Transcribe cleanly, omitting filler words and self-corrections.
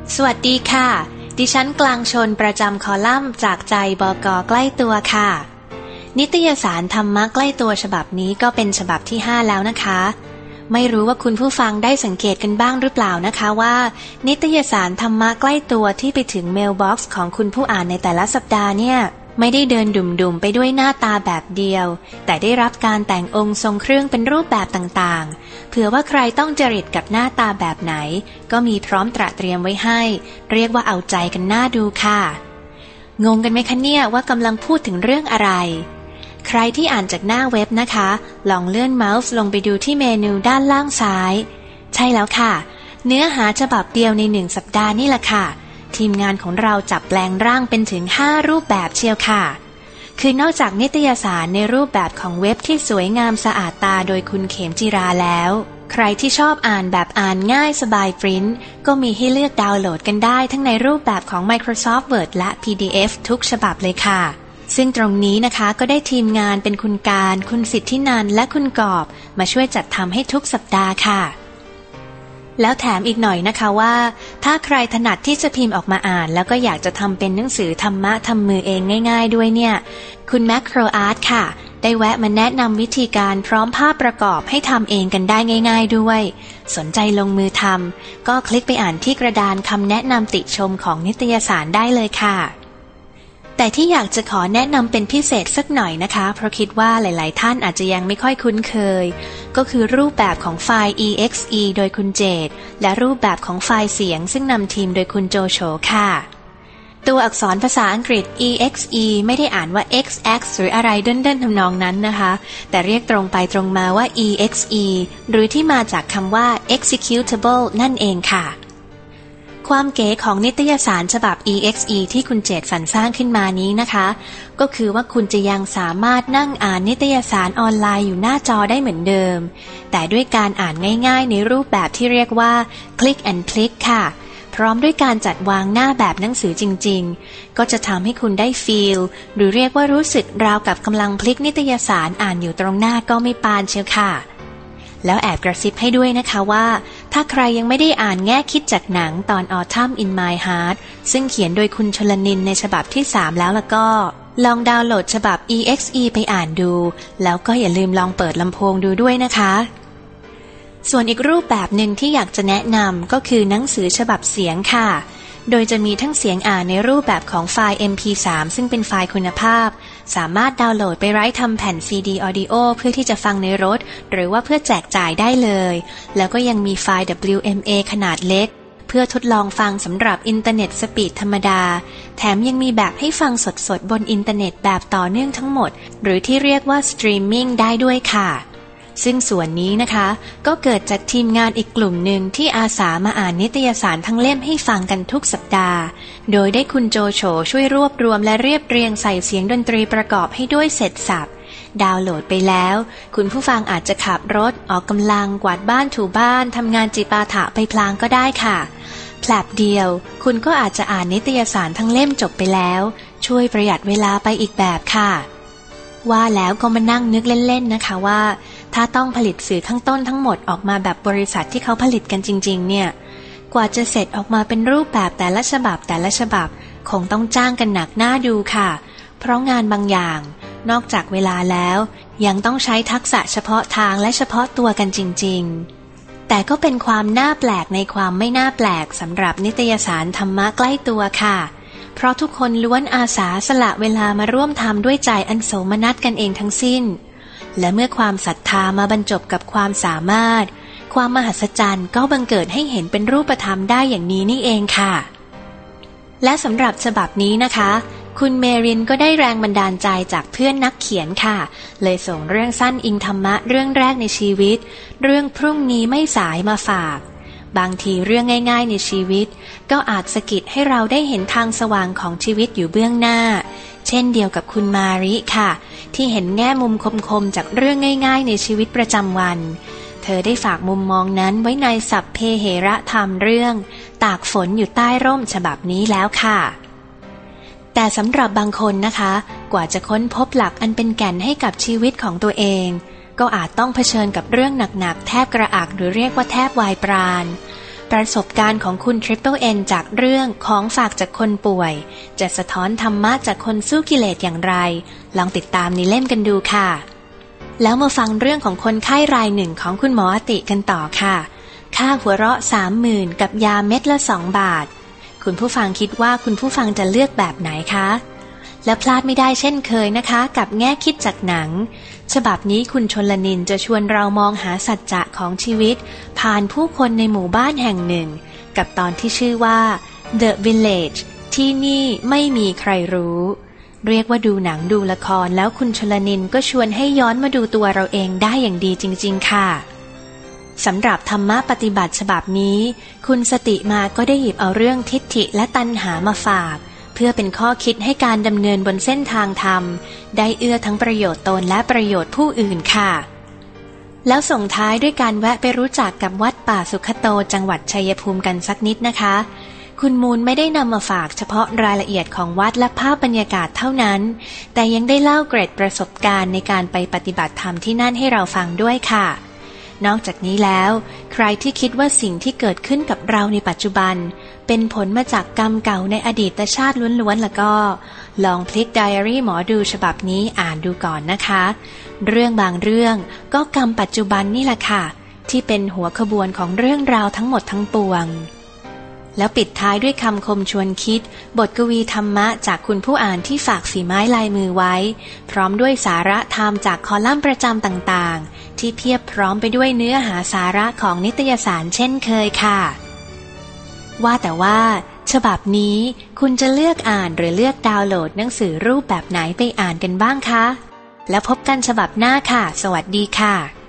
สวัสดีค่ะดิฉันกลางชนประจำคอลัมน์จากใจบก.ใกล้ตัวค่ะนิตยสารธรรมะใกล้ตัวฉบับนี้ก็เป็นฉบับที่5แล้วนะคะไม่รู้ว่าคุณผู้ฟังได้สังเกตกันบ้างหรือเปล่านะคะว่านิตยสารธรรมะใกล้ตัวที่ไปถึงเมลบ็อกซ์ของคุณผู้อ่านในแต่ละสัปดาห์เนี่ยไม่ได้เดินดุ่มๆไปด้วยหน้าตาแบบเดียวแต่ได้รับการแต่งองค์ทรงเครื่องเป็นรูปแบบต่างๆเผื่อว่าใครต้องจริตกับหน้าตาแบบไหนก็มีพร้อมตระเตรียมไว้ให้เรียกว่าเอาใจกันน่าดูค่ะงงกันไหมคะเนี่ยว่ากำลังพูดถึงเรื่องอะไรใครที่อ่านจากหน้าเว็บนะคะลองเลื่อนเมาส์ลงไปดูที่เมนูด้านล่างซ้ายใช่แล้วค่ะเนื้อหาฉบับเดียวใน1สัปดาห์นี่แหละค่ะทีมงานของเราจับแปลงร่างเป็นถึง5รูปแบบเชียวค่ะคือนอกจากนิตยสารในรูปแบบของเว็บที่สวยงามสะอาดตาโดยคุณเขมจิราแล้วใครที่ชอบอ่านแบบอ่านง่ายสบายปริ้นก็มีให้เลือกดาวน์โหลดกันได้ทั้งในรูปแบบของ Microsoft Word และ PDF ทุกฉบับเลยค่ะซึ่งตรงนี้นะคะก็ได้ทีมงานเป็นคุณการคุณสิทธินันท์และคุณกอบมาช่วยจัดทำให้ทุกสัปดาห์ค่ะแล้วแถมอีกหน่อยนะคะว่าถ้าใครถนัดที่จะพิมพ์ออกมาอ่านแล้วก็อยากจะทำเป็นหนังสือธรรมะทำมือเองง่ายๆด้วยเนี่ยคุณแมคโครอาร์ตค่ะได้แวะมาแนะนำวิธีการพร้อมภาพประกอบให้ทำเองกันได้ง่ายๆด้วยสนใจลงมือทำก็คลิกไปอ่านที่กระดานคำแนะนำติชมของนิตยสารได้เลยค่ะแต่ที่อยากจะขอแนะนำเป็นพิเศษสักหน่อยนะคะเพราะคิดว่าหลายๆท่านอาจจะยังไม่ค่อยคุ้นเคยก็คือรูปแบบของไฟล์ exe โดยคุณเจตและรูปแบบของไฟล์เสียงซึ่งนำทีมโดยคุณโจโฉค่ะตัวอักษรภาษาอังกฤษ exe ไม่ได้อ่านว่า xx หรืออะไรเดินๆทำนองนั้นนะคะแต่เรียกตรงไปตรงมาว่า exe หรือที่มาจากคำว่า executable นั่นเองค่ะความเก๋ของนิตยสารฉบับ exe ที่คุณเจตสรรสร้างขึ้นมานี้นะคะก็คือว่าคุณจะยังสามารถนั่งอ่านนิตยสารออนไลน์อยู่หน้าจอได้เหมือนเดิมแต่ด้วยการอ่านง่ายๆในรูปแบบที่เรียกว่า click and click ค่ะพร้อมด้วยการจัดวางหน้าแบบหนังสือจริงๆก็จะทำให้คุณได้ feel หรือเรียกว่ารู้สึกราวกับกำลังพลิกนิตยสารอ่านอยู่ตรงหน้าก็ไม่ปานเชียวค่ะแล้วแอบกระซิบให้ด้วยนะคะว่าถ้าใครยังไม่ได้อ่านแง่คิดจากหนังตอน Autumn in My Heart ซึ่งเขียนโดยคุณชลนินในฉบับที่3แล้วก็ลองดาวน์โหลดฉบับ exe ไปอ่านดูแล้วก็อย่าลืมลองเปิดลำโพงดูด้วยนะคะส่วนอีกรูปแบบหนึ่งที่อยากจะแนะนำก็คือหนังสือฉบับเสียงค่ะโดยจะมีทั้งเสียงอ่านในรูปแบบของไฟล์ MP3 ซึ่งเป็นไฟล์คุณภาพสามารถดาวน์โหลดไปไว้ทำแผ่น CD Audio เพื่อที่จะฟังในรถหรือว่าเพื่อแจกจ่ายได้เลยแล้วก็ยังมีไฟล์ WMA ขนาดเล็กเพื่อทดลองฟังสำหรับอินเทอร์เน็ตสปีดธรรมดาแถมยังมีแบบให้ฟังสดๆบนอินเทอร์เน็ตแบบต่อเนื่องทั้งหมดหรือที่เรียกว่าสตรีมมิ่งได้ด้วยค่ะซึ่งส่วนนี้นะคะก็เกิดจากทีมงานอีกกลุ่มหนึ่งที่อาสามาอ่านนิตยสารทั้งเล่มให้ฟังกันทุกสัปดาห์โดยได้คุณโจโฉช่วยรวบรวมและเรียบเรียงใส่เสียงดนตรีประกอบให้ด้วยเสร็จสับดาวน์โหลดไปแล้วคุณผู้ฟังอาจจะขับรถออกกำลังกวาดบ้านถูบ้านทำงานจิปาถะไปพลางก็ได้ค่ะแผลบเดียวคุณก็อาจจะอ่านนิตยสารทั้งเล่มจบไปแล้วช่วยประหยัดเวลาไปอีกแบบค่ะว่าแล้วก็มานั่งนึกเล่นๆนะคะว่าถ้าต้องผลิตสื่อข้างต้นทั้งหมดออกมาแบบบริษัทที่เขาผลิตกันจริงๆเนี่ยกว่าจะเสร็จออกมาเป็นรูปแบบแต่ละฉบับคงต้องจ้างกันหนักหน้าดูค่ะเพราะงานบางอย่างนอกจากเวลาแล้วยังต้องใช้ทักษะเฉพาะทางและเฉพาะตัวกันจริงๆแต่ก็เป็นความน่าแปลกในความไม่น่าแปลกสำหรับนิตยสารธรรมะใกล้ตัวค่ะเพราะทุกคนล้วนอาสาสละเวลามาร่วมทำด้วยใจอันโสมนัสกันเองทั้งสิ้นและเมื่อความศรัทธามาบรรจบกับความสามารถความมหัศจรรย์ก็บังเกิดให้เห็นเป็นรูปธรรมได้อย่างนี้นี่เองค่ะและสำหรับฉบับนี้นะคะคุณเมรินก็ได้แรงบันดาลใจจากเพื่อนนักเขียนค่ะเลยส่งเรื่องสั้นอิงธรรมะเรื่องแรกในชีวิตเรื่องพรุ่งนี้ไม่สายมาฝากบางทีเรื่องง่ายๆในชีวิตก็อาจสะกิดให้เราได้เห็นทางสว่างของชีวิตอยู่เบื้องหน้าเช่นเดียวกับคุณมาริค่ะที่เห็นแง่มุมคมๆจากเรื่องง่ายๆในชีวิตประจำวันเธอได้ฝากมุมมองนั้นไว้ในสัพเพเหระธรรมเรื่องตากฝนอยู่ใต้ร่มฉบับนี้แล้วค่ะแต่สำหรับบางคนนะคะกว่าจะค้นพบหลักอันเป็นแก่นให้กับชีวิตของตัวเองก็อาจต้องเผชิญกับเรื่องหนักๆแทบกระอักหรือเรียกว่าแทบวายปราณประสบการณ์ของคุณ Triple N จากเรื่องของฝากจากคนป่วยจะสะท้อนธรรมะจากคนสู้กิเลสอย่างไรลองติดตามในเล่มกันดูค่ะแล้วมาฟังเรื่องของคนไข้รายหนึ่งของคุณหมออติกันต่อค่ะค่าหัวเราะ 30,000 กับยาเม็ดละ2 บาทคุณผู้ฟังคิดว่าคุณผู้ฟังจะเลือกแบบไหนคะและพลาดไม่ได้เช่นเคยนะคะกับแง่คิดจากหนังฉบับนี้คุณชลนินจะชวนเรามองหาสัจจะของชีวิตผ่านผู้คนในหมู่บ้านแห่งหนึ่งกับตอนที่ชื่อว่า The Village ที่นี่ไม่มีใครรู้เรียกว่าดูหนังดูละครแล้วคุณชลนินก็ชวนให้ย้อนมาดูตัวเราเองได้อย่างดีจริงๆค่ะสำหรับธรรมะปฏิบัติฉบับนี้คุณสติมาก็ได้หยิบเอาเรื่องทิฏฐิและตัณหามาฝากเพื่อเป็นข้อคิดให้การดำเนินบนเส้นทางธรรมได้เอื้อทั้งประโยชน์ตนและประโยชน์ผู้อื่นค่ะแล้วส่งท้ายด้วยการแวะไปรู้จักกับวัดป่าสุขโตจังหวัดชัยภูมิกันสักนิดนะคะคุณมูลไม่ได้นำมาฝากเฉพาะรายละเอียดของวัดและภาพบรรยากาศเท่านั้นแต่ยังได้เล่าเกร็ดประสบการณ์ในการไปปฏิบัติธรรมที่นั่นให้เราฟังด้วยค่ะนอกจากนี้แล้วใครที่คิดว่าสิ่งที่เกิดขึ้นกับเราในปัจจุบันเป็นผลมาจากกรรมเก่าในอดีตชาติล้วนๆแล้วก็ลองพลิกไดอารี่หมอดูฉบับนี้อ่านดูก่อนนะคะเรื่องบางเรื่องก็กรรมปัจจุบันนี่แหละค่ะที่เป็นหัวขบวนของเรื่องราวทั้งหมดทั้งปวงแล้วปิดท้ายด้วยคำคมชวนคิดบทกวีธรรมะจากคุณผู้อ่านที่ฝากฝีไม้ลายมือไว้พร้อมด้วยสาระธรรมจากคอลัมน์ประจำต่างๆที่เพียบพร้อมไปด้วยเนื้อหาสาระของนิตยสารเช่นเคยค่ะว่าแต่ว่าฉบับนี้คุณจะเลือกอ่านหรือเลือกดาวน์โหลดหนังสือรูปแบบไหนไปอ่านกันบ้างคะแล้วพบกันฉบับหน้าค่ะสวัสดีค่ะ